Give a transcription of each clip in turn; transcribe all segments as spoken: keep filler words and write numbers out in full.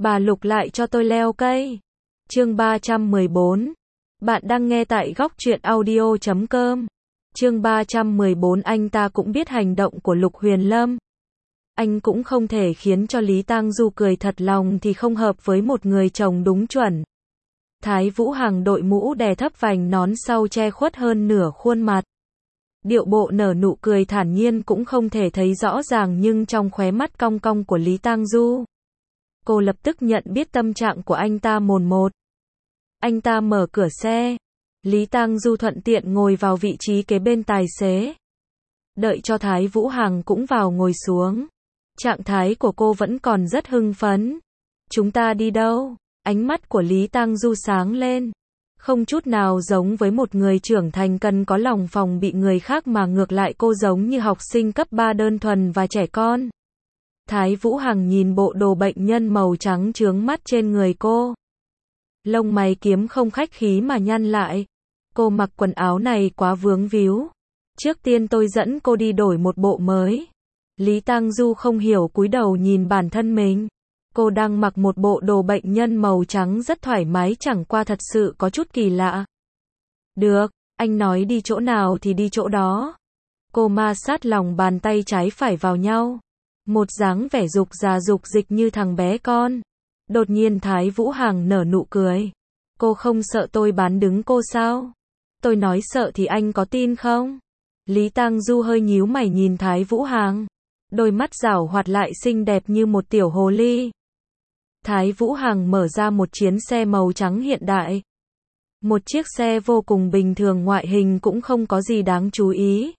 Bà Lục lại cho tôi leo cây. Chương ba trăm mười bốn. Bạn đang nghe tại góc truyện audio chấm com. Chương ba trăm mười bốn. Anh ta cũng biết hành động của Lục Huyền Lâm. Anh cũng không thể khiến cho Lý Tang Du cười thật lòng thì không hợp với một người chồng đúng chuẩn. Thái Vũ Hằng đội mũ đè thấp vành nón sau che khuất hơn nửa khuôn mặt. Điệu bộ nở nụ cười thản nhiên cũng không thể thấy rõ ràng nhưng trong khóe mắt cong cong của Lý Tang Du. Cô lập tức nhận biết tâm trạng của anh ta mồn một. Anh ta mở cửa xe. Lý Tang Du thuận tiện ngồi vào vị trí kế bên tài xế. Đợi cho Thái Vũ Hằng cũng vào ngồi xuống. Trạng thái của cô vẫn còn rất hưng phấn. Chúng ta đi đâu? Ánh mắt của Lý Tang Du sáng lên. Không chút nào giống với một người trưởng thành cần có lòng phòng bị người khác mà ngược lại cô giống như học sinh cấp ba đơn thuần và trẻ con. Thái Vũ Hằng nhìn bộ đồ bệnh nhân màu trắng chướng mắt trên người cô. Lông mày kiếm không khách khí mà nhăn lại. Cô mặc quần áo này quá vướng víu. Trước tiên tôi dẫn cô đi đổi một bộ mới. Lý Tang Du không hiểu cúi đầu nhìn bản thân mình. Cô đang mặc một bộ đồ bệnh nhân màu trắng rất thoải mái chẳng qua thật sự có chút kỳ lạ. Được, anh nói đi chỗ nào thì đi chỗ đó. Cô ma sát lòng bàn tay trái phải vào nhau. Một dáng vẻ dục già dục dịch như thằng bé con. Đột nhiên Thái Vũ Hằng nở nụ cười. Cô không sợ tôi bán đứng cô sao? Tôi nói sợ thì anh có tin không? Lý Tang Du hơi nhíu mày nhìn Thái Vũ Hằng. Đôi mắt giảo hoạt lại xinh đẹp như một tiểu hồ ly. Thái Vũ Hằng mở ra một chiến xe màu trắng hiện đại. Một chiếc xe vô cùng bình thường, ngoại hình cũng không có gì đáng chú ý.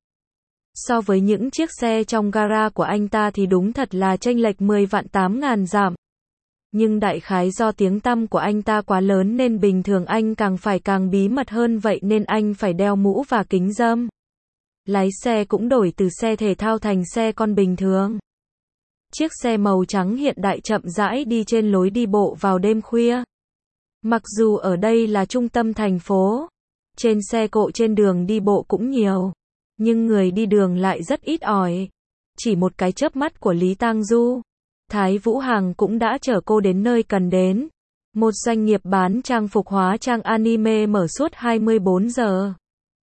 So với những chiếc xe trong gara của anh ta thì đúng thật là chênh lệch mười vạn tám ngàn dặm. Nhưng đại khái do tiếng tăm của anh ta quá lớn nên bình thường anh càng phải càng bí mật hơn, vậy nên anh phải đeo mũ và kính râm. Lái xe cũng đổi từ xe thể thao thành xe con bình thường. Chiếc xe màu trắng hiện đại chậm rãi đi trên lối đi bộ vào đêm khuya. Mặc dù ở đây là trung tâm thành phố, trên xe cộ trên đường đi bộ cũng nhiều, nhưng người đi đường lại rất ít ỏi. Chỉ một cái chớp mắt của Lý Tang Du, Thái Vũ Hằng cũng đã chở cô đến nơi cần đến. Một doanh nghiệp bán trang phục hóa trang anime mở suốt hai mươi bốn giờ.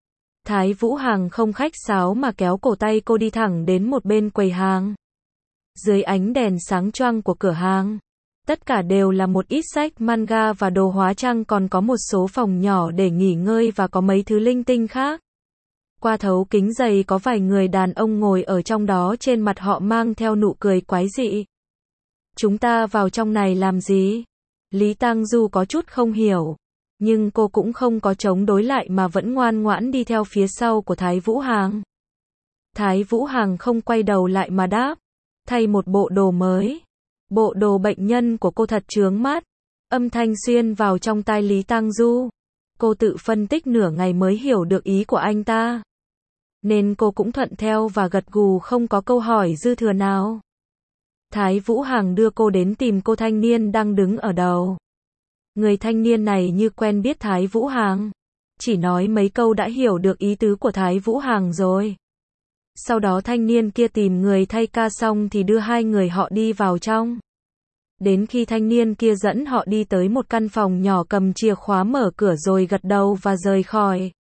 Thái Vũ Hằng không khách sáo mà kéo cổ tay cô đi thẳng đến một bên quầy hàng. Dưới ánh đèn sáng choang của cửa hàng, tất cả đều là một ít sách manga và đồ hóa trang, còn có một số phòng nhỏ để nghỉ ngơi và có mấy thứ linh tinh khác. Qua thấu kính dày có vài người đàn ông ngồi ở trong đó, trên mặt họ mang theo nụ cười quái dị. Chúng ta vào trong này làm gì? Lý Tang Du có chút không hiểu, nhưng cô cũng không có chống đối lại mà vẫn ngoan ngoãn đi theo phía sau của Thái Vũ Hằng. Thái Vũ Hằng không quay đầu lại mà đáp, thay một bộ đồ mới. Bộ đồ bệnh nhân của cô thật chướng mắt. Âm thanh xuyên vào trong tai Lý Tang Du. Cô tự phân tích nửa ngày mới hiểu được ý của anh ta. Nên cô cũng thuận theo và gật gù, không có câu hỏi dư thừa nào. Thái Vũ Hằng đưa cô đến tìm cô thanh niên đang đứng ở đầu. Người thanh niên này như quen biết Thái Vũ Hằng. Chỉ nói mấy câu đã hiểu được ý tứ của Thái Vũ Hằng rồi. Sau đó thanh niên kia tìm người thay ca xong thì đưa hai người họ đi vào trong. Đến khi thanh niên kia dẫn họ đi tới một căn phòng nhỏ, cầm chìa khóa mở cửa rồi gật đầu và rời khỏi.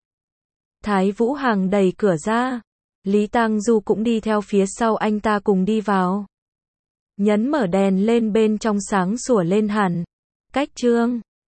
Thái Vũ Hằng đẩy cửa ra. Lý Tang Du cũng đi theo phía sau anh ta cùng đi vào. Nhấn mở đèn lên, bên trong sáng sủa lên hẳn. Cách trương.